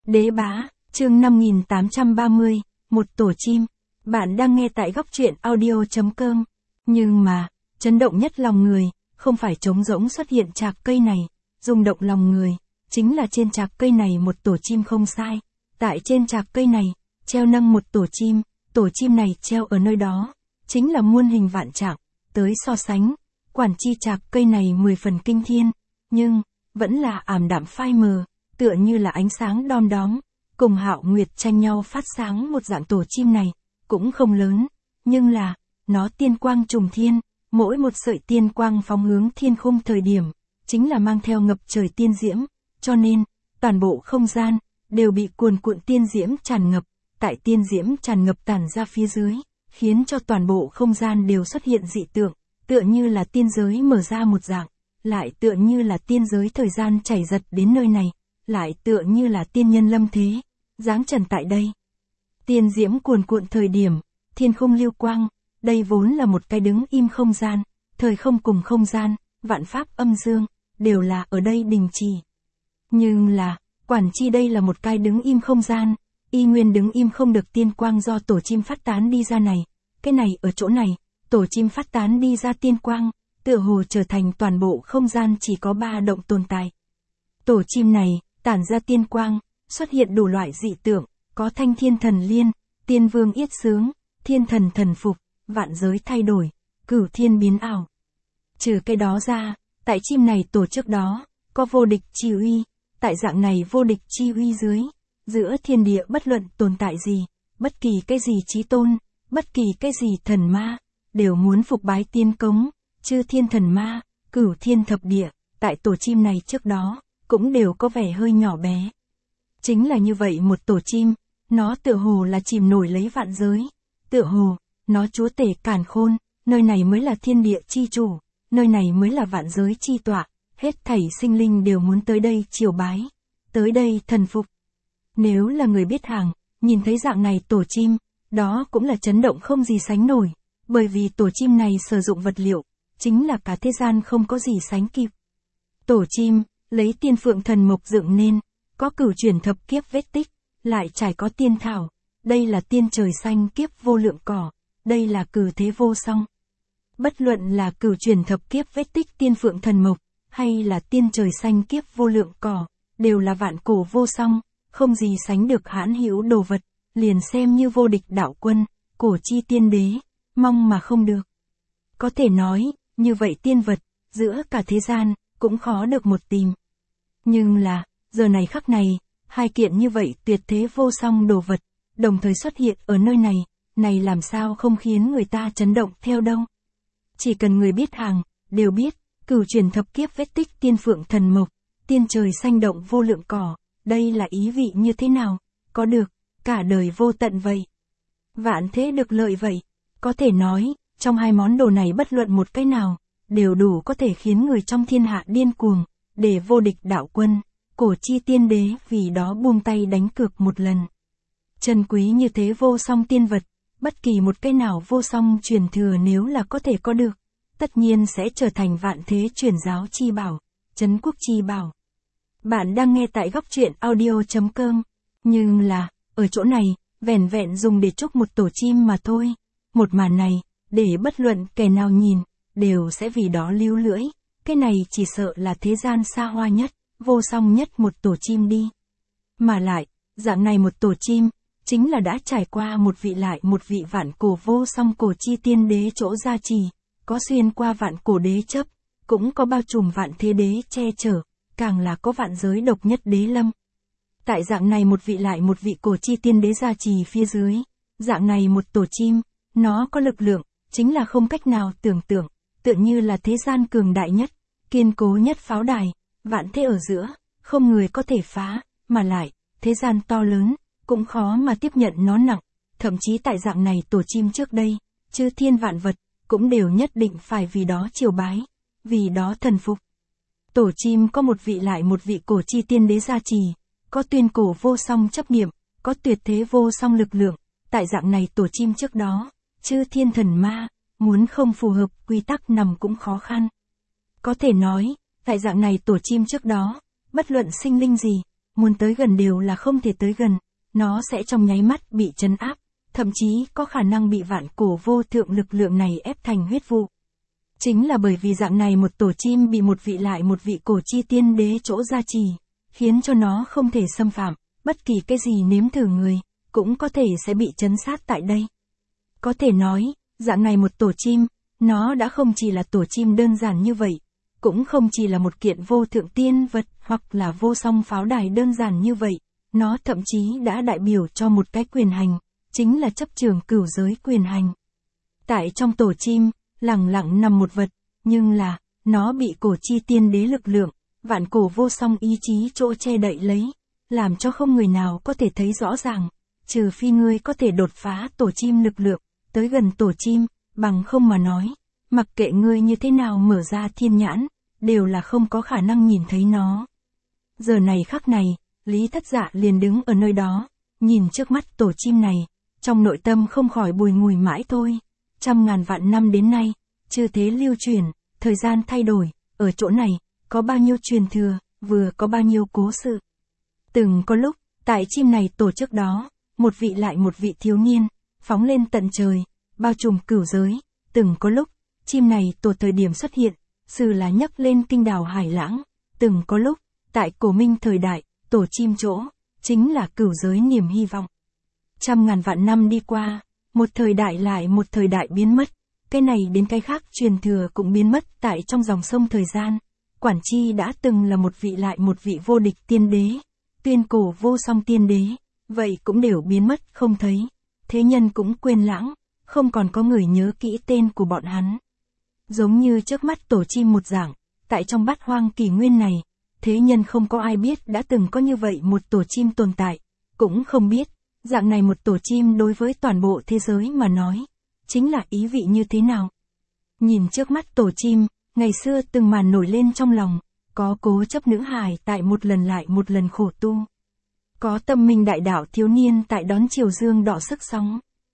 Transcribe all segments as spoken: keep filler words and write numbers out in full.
Đế Bá, chương năm nghìn tám trăm ba mươi, một tổ chim. Bạn đang nghe tại góc truyện audio chấm com. Nhưng mà, chấn động nhất lòng người, không phải trống rỗng xuất hiện chạc cây này, rung động lòng người, chính là trên chạc cây này một tổ chim không sai. Tại trên chạc cây này, treo nâng một tổ chim, tổ chim này treo ở nơi đó, chính là muôn hình vạn trạng, tới so sánh, quản chi chạc cây này mười phần kinh thiên, nhưng, vẫn là ảm đạm phai mờ, tựa như là ánh sáng đom đóm, cùng Hạo Nguyệt tranh nhau phát sáng một dạng tổ chim này, cũng không lớn, nhưng là, nó tiên quang trùng thiên, mỗi một sợi tiên quang phóng hướng thiên khung thời điểm, chính là mang theo ngập trời tiên diễm, cho nên, toàn bộ không gian, đều bị cuồn cuộn tiên diễm tràn ngập, tại tiên diễm tràn ngập tản ra phía dưới, khiến cho toàn bộ không gian đều xuất hiện dị tượng, tựa như là tiên giới mở ra một dạng, lại tựa như là tiên giới thời gian chảy giật đến nơi này, lại tựa như là tiên nhân lâm thế, giáng trần tại đây. Tiên diễm cuồn cuộn thời điểm, thiên khung lưu quang, đây vốn là một cái đứng im không gian, thời không cùng không gian, vạn pháp âm dương, đều là ở đây đình chỉ. Nhưng là, quản chi đây là một cái đứng im không gian, y nguyên đứng im không được tiên quang do tổ chim phát tán đi ra này, cái này ở chỗ này, tổ chim phát tán đi ra tiên quang, tựa hồ trở thành toàn bộ không gian chỉ có ba động tồn tại. Tổ chim này, tản ra tiên quang, xuất hiện đủ loại dị tượng, có thanh thiên thần liên, tiên vương yết sướng, thiên thần thần phục, vạn giới thay đổi, cửu thiên biến ảo. Trừ cái đó ra, tại chim này tổ trước đó, có vô địch chi uy, tại dạng này vô địch chi uy dưới, giữa thiên địa bất luận tồn tại gì, bất kỳ cái gì chí tôn, bất kỳ cái gì thần ma, đều muốn phục bái tiên cống, chư thiên thần ma, cửu thiên thập địa, tại tổ chim này trước đó, cũng đều có vẻ hơi nhỏ bé. Chính là như vậy một tổ chim, nó tựa hồ là chìm nổi lấy vạn giới, tựa hồ, nó chúa tể càn khôn, nơi này mới là thiên địa chi chủ, nơi này mới là vạn giới chi tọa, hết thảy sinh linh đều muốn tới đây triều bái, tới đây thần phục. Nếu là người biết hàng, nhìn thấy dạng này tổ chim, đó cũng là chấn động không gì sánh nổi, bởi vì tổ chim này sử dụng vật liệu, chính là cả thế gian không có gì sánh kịp. Tổ chim, lấy tiên phượng thần mộc dựng nên, có cửu chuyển thập kiếp vết tích, lại trải có tiên thảo, đây là tiên trời xanh kiếp vô lượng cỏ, đây là cửu thế vô song. Bất luận là cửu chuyển thập kiếp vết tích tiên phượng thần mộc, hay là tiên trời xanh kiếp vô lượng cỏ, đều là vạn cổ vô song, không gì sánh được hãn hữu đồ vật, liền xem như vô địch đạo quân, cổ chi tiên đế, mong mà không được. Có thể nói, như vậy tiên vật, giữa cả thế gian, cũng khó được một tìm. Nhưng là, giờ này khắc này, hai kiện như vậy tuyệt thế vô song đồ vật, đồng thời xuất hiện ở nơi này, này làm sao không khiến người ta chấn động theo đâu. Chỉ cần người biết hàng, đều biết, cửu chuyển thập kiếp vết tích tiên phượng thần mộc, tiên trời xanh động vô lượng cỏ, đây là ý vị như thế nào, có được, cả đời vô tận vậy. Vạn thế được lợi vậy, có thể nói, trong hai món đồ này bất luận một cái nào, đều đủ có thể khiến người trong thiên hạ điên cuồng, để vô địch đạo quân, cổ chi tiên đế vì đó buông tay đánh cược một lần. Trân quý như thế vô song tiên vật, bất kỳ một cái nào vô song truyền thừa nếu là có thể có được, tất nhiên sẽ trở thành vạn thế truyền giáo chi bảo, trấn quốc chi bảo. Bạn đang nghe tại góc truyện audio chấm com, nhưng là, ở chỗ này, vẻn vẹn dùng để chúc một tổ chim mà thôi. Một màn này, để bất luận kẻ nào nhìn, đều sẽ vì đó líu lưỡi, cái này chỉ sợ là thế gian xa hoa nhất, vô song nhất một tổ chim đi. Mà lại, dạng này một tổ chim, chính là đã trải qua một vị lại một vị vạn cổ vô song cổ chi tiên đế chỗ gia trì, có xuyên qua vạn cổ đế chấp, cũng có bao trùm vạn thế đế che chở, càng là có vạn giới độc nhất đế lâm. Tại dạng này một vị lại một vị cổ chi tiên đế gia trì phía dưới, dạng này một tổ chim, nó có lực lượng, chính là không cách nào tưởng tượng, tựa như là thế gian cường đại nhất, kiên cố nhất pháo đài, vạn thế ở giữa, không người có thể phá, mà lại, thế gian to lớn, cũng khó mà tiếp nhận nó nặng, thậm chí tại dạng này tổ chim trước đây, chư thiên vạn vật, cũng đều nhất định phải vì đó triều bái, vì đó thần phục. Tổ chim có một vị lại một vị cổ chi tiên đế gia trì, có tuyên cổ vô song chấp niệm, có tuyệt thế vô song lực lượng, tại dạng này tổ chim trước đó, chư thiên thần ma, muốn không phù hợp quy tắc nằm cũng khó khăn. Có thể nói, tại dạng này tổ chim trước đó, bất luận sinh linh gì, muốn tới gần đều là không thể tới gần, nó sẽ trong nháy mắt bị trấn áp, thậm chí có khả năng bị vạn cổ vô thượng lực lượng này ép thành huyết vụ. Chính là bởi vì dạng này một tổ chim bị một vị lại một vị cổ chi tiên đế chỗ gia trì, khiến cho nó không thể xâm phạm, bất kỳ cái gì nếm thử người, cũng có thể sẽ bị trấn sát tại đây. Có thể nói, dạng này một tổ chim, nó đã không chỉ là tổ chim đơn giản như vậy, cũng không chỉ là một kiện vô thượng tiên vật hoặc là vô song pháo đài đơn giản như vậy, nó thậm chí đã đại biểu cho một cái quyền hành, chính là chấp trường cửu giới quyền hành. Tại trong tổ chim, lẳng lặng nằm một vật, nhưng là, nó bị cổ chi tiên đế lực lượng, vạn cổ vô song ý chí chỗ che đậy lấy, làm cho không người nào có thể thấy rõ ràng, trừ phi ngươi có thể đột phá tổ chim lực lượng, tới gần tổ chim, bằng không mà nói, mặc kệ ngươi như thế nào mở ra thiên nhãn, đều là không có khả năng nhìn thấy nó. Giờ này khắc này, Lý Thất Dạ liền đứng ở nơi đó, nhìn trước mắt tổ chim này, trong nội tâm không khỏi bùi ngùi mãi thôi. Trăm ngàn vạn năm đến nay, chư thế lưu truyền, thời gian thay đổi, ở chỗ này, có bao nhiêu truyền thừa, vừa có bao nhiêu cố sự. Từng có lúc, tại chim này tổ chức đó, một vị lại một vị thiếu niên, phóng lên tận trời, bao trùm cửu giới, từng có lúc, chim này tổ thời điểm xuất hiện, sự là nhấc lên kinh đảo hải lãng, từng có lúc, tại cổ minh thời đại, tổ chim chỗ, chính là cửu giới niềm hy vọng. Trăm ngàn vạn năm đi qua, một thời đại lại một thời đại biến mất, cái này đến cái khác truyền thừa cũng biến mất tại trong dòng sông thời gian. Quản chi đã từng là một vị lại một vị vô địch tiên đế, tuyên cổ vô song tiên đế, vậy cũng đều biến mất không thấy, thế nhân cũng quên lãng, không còn có người nhớ kỹ tên của bọn hắn. Giống như trước mắt tổ chim một dạng, tại trong bát hoang kỷ nguyên này, thế nhân không có ai biết đã từng có như vậy một tổ chim tồn tại, cũng không biết, dạng này một tổ chim đối với toàn bộ thế giới mà nói, chính là ý vị như thế nào. Nhìn trước mắt tổ chim, ngày xưa từng màn nổi lên trong lòng, có cố chấp nữ hài tại một lần lại một lần khổ tu. Có tâm minh đại đạo thiếu niên tại đón chiều dương đỏ sức sóng.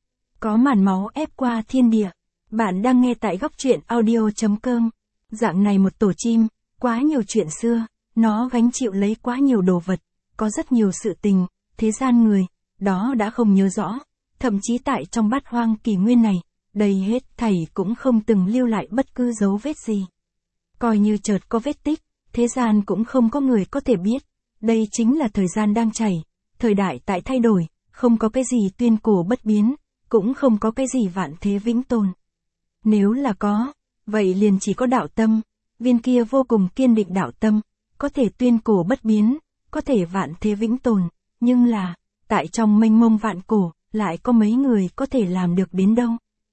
Có màn máu ép qua thiên địa. Bạn đang nghe tại góc truyện audio chấm com. Dạng này một tổ chim, quá nhiều chuyện xưa, nó gánh chịu lấy quá nhiều đồ vật, có rất nhiều sự tình, thế gian người, đó đã không nhớ rõ, thậm chí tại trong bát hoang kỷ nguyên này, đầy hết thảy cũng không từng lưu lại bất cứ dấu vết gì. Coi như chợt có vết tích, thế gian cũng không có người có thể biết, đây chính là thời gian đang chảy, thời đại tại thay đổi, không có cái gì tuyên cổ bất biến, cũng không có cái gì vạn thế vĩnh tồn. Nếu là có, vậy liền chỉ có đạo tâm, viên kia vô cùng kiên định đạo tâm, có thể tuyên cổ bất biến, có thể vạn thế vĩnh tồn, nhưng là, tại trong mênh mông vạn cổ, lại có mấy người có thể làm được đến đâu.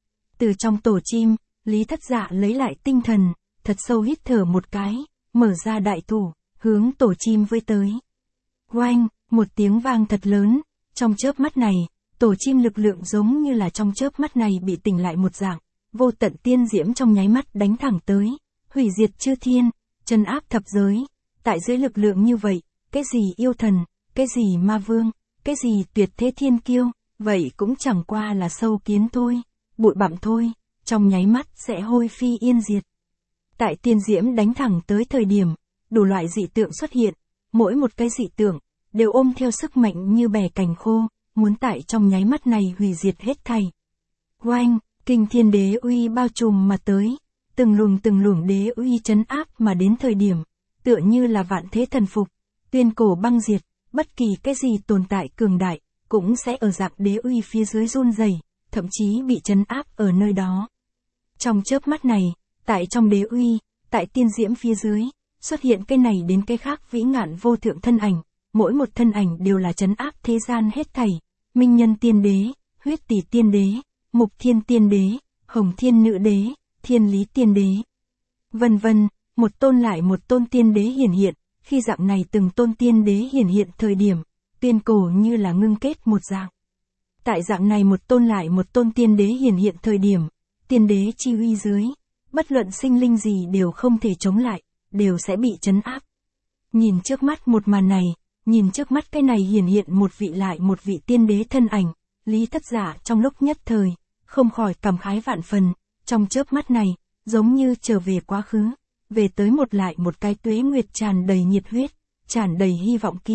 Từ trong tổ chim, Lý Thất Dạ lấy lại tinh thần, thật sâu hít thở một cái, mở ra đại thủ, hướng tổ chim với tới. Oanh, một tiếng vang thật lớn, trong chớp mắt này, tổ chim lực lượng giống như là trong chớp mắt này bị tỉnh lại một dạng, vô tận tiên diễm trong nháy mắt đánh thẳng tới, hủy diệt chư thiên, trấn áp thập giới, tại dưới lực lượng như vậy, cái gì yêu thần, cái gì ma vương, cái gì tuyệt thế thiên kiêu, vậy cũng chẳng qua là sâu kiến thôi, bụi bặm thôi, trong nháy mắt sẽ hôi phi yên diệt. Tại tiên diễm đánh thẳng tới thời điểm, đủ loại dị tượng xuất hiện, mỗi một cái dị tượng, đều ôm theo sức mạnh như bẻ cành khô, muốn tại trong nháy mắt này hủy diệt hết thảy. Oanh, kinh thiên đế uy bao trùm mà tới, từng luồng từng luồng đế uy trấn áp mà đến thời điểm, tựa như là vạn thế thần phục, tuyên cổ băng diệt, bất kỳ cái gì tồn tại cường đại, cũng sẽ ở dạng đế uy phía dưới run rẩy, thậm chí bị trấn áp ở nơi đó. Trong chớp mắt này, tại trong đế uy, tại tiên diễm phía dưới, xuất hiện cái này đến cái khác vĩ ngạn vô thượng thân ảnh, mỗi một thân ảnh đều là trấn áp thế gian hết thảy, minh nhân tiên đế, huyết tỷ tiên đế, mục thiên tiên đế, hồng thiên nữ đế, thiên lý tiên đế. Vân vân, một tôn lại một tôn tiên đế hiển hiện, khi dạng này từng tôn tiên đế hiển hiện thời điểm, tuyên cổ như là ngưng kết một dạng. Tại dạng này một tôn lại một tôn tiên đế hiển hiện thời điểm, tiên đế chi uy dưới, bất luận sinh linh gì đều không thể chống lại, đều sẽ bị trấn áp. Nhìn trước mắt một màn này, nhìn trước mắt cái này hiển hiện một vị lại một vị tiên đế thân ảnh, Lý Thất Dạ trong lúc nhất thời, không khỏi cảm khái vạn phần, trong chớp mắt này, giống như trở về quá khứ, về tới một lại một cái tuế nguyệt tràn đầy nhiệt huyết, tràn đầy hy vọng kia,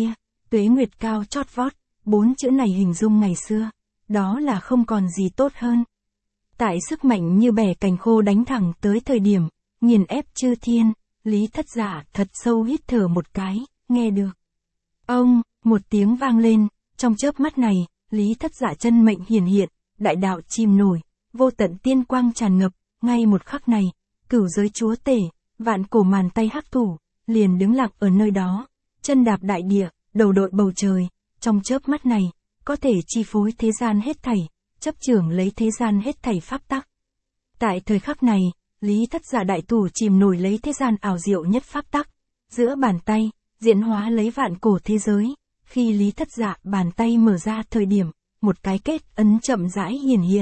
tuế nguyệt cao chót vót, bốn chữ này hình dung ngày xưa, đó là không còn gì tốt hơn. Tại sức mạnh như bẻ cành khô đánh thẳng tới thời điểm, nghiền ép chư thiên, Lý Thất Dạ thật sâu hít thở một cái, nghe được. Ông, một tiếng vang lên, trong chớp mắt này, Lý Thất Dạ chân mệnh hiển hiện, đại đạo chìm nổi, vô tận tiên quang tràn ngập, ngay một khắc này, cửu giới chúa tể, vạn cổ màn tay hắc thủ, liền đứng lặng ở nơi đó, chân đạp đại địa, đầu đội bầu trời, trong chớp mắt này, có thể chi phối thế gian hết thảy, chấp trưởng lấy thế gian hết thảy pháp tắc. Tại thời khắc này, Lý Thất Dạ đại thủ chìm nổi lấy thế gian ảo diệu nhất pháp tắc, giữa bàn tay, diễn hóa lấy vạn cổ thế giới, khi Lý Thất Dạ bàn tay mở ra thời điểm, một cái kết ấn chậm rãi hiển hiện.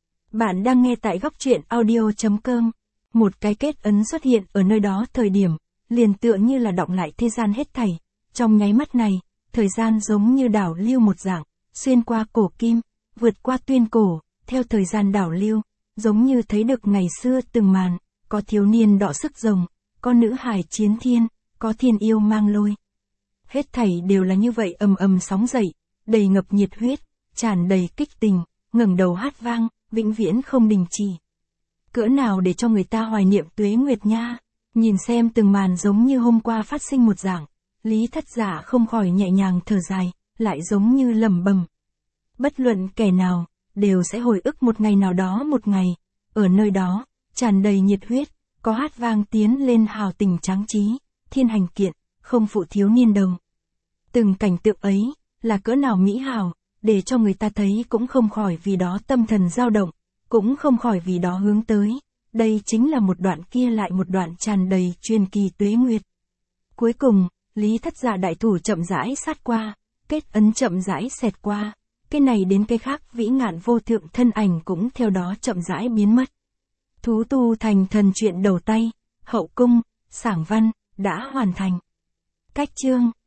Bạn đang nghe tại góc truyện audio chấm com, một cái kết ấn xuất hiện ở nơi đó thời điểm, liền tựa như là đọng lại thế gian hết thảy, trong nháy mắt này, thời gian giống như đảo lưu một dạng, xuyên qua cổ kim, vượt qua tuyên cổ, theo thời gian đảo lưu, giống như thấy được ngày xưa từng màn, có thiếu niên đọ sức rồng, có nữ hài chiến thiên, có thiên yêu mang lôi. Hết thảy đều là như vậy ầm ầm sóng dậy, đầy ngập nhiệt huyết, tràn đầy kích tình, ngẩng đầu hát vang, vĩnh viễn không đình chỉ. Cỡ nào để cho người ta hoài niệm tuế nguyệt nha, nhìn xem từng màn giống như hôm qua phát sinh một dạng, Lý Thất Dạ không khỏi nhẹ nhàng thở dài, lại giống như lẩm bẩm. Bất luận kẻ nào, đều sẽ hồi ức một ngày nào đó một ngày, ở nơi đó, tràn đầy nhiệt huyết, có hát vang tiến lên hào tình tráng trí, thiên hành kiện, không phụ thiếu niên đồng. Từng cảnh tượng ấy, là cỡ nào mỹ hào, để cho người ta thấy cũng không khỏi vì đó tâm thần dao động, cũng không khỏi vì đó hướng tới. Đây chính là một đoạn kia lại một đoạn tràn đầy truyền kỳ tuế nguyệt. Cuối cùng, Lý Thất Dạ đại thủ chậm rãi sát qua, kết ấn chậm rãi xẹt qua, cái này đến cái khác vĩ ngạn vô thượng thân ảnh cũng theo đó chậm rãi biến mất. Thú tu thành thần chuyện đầu tay, hậu cung, sảng văn, đã hoàn thành. Cách chương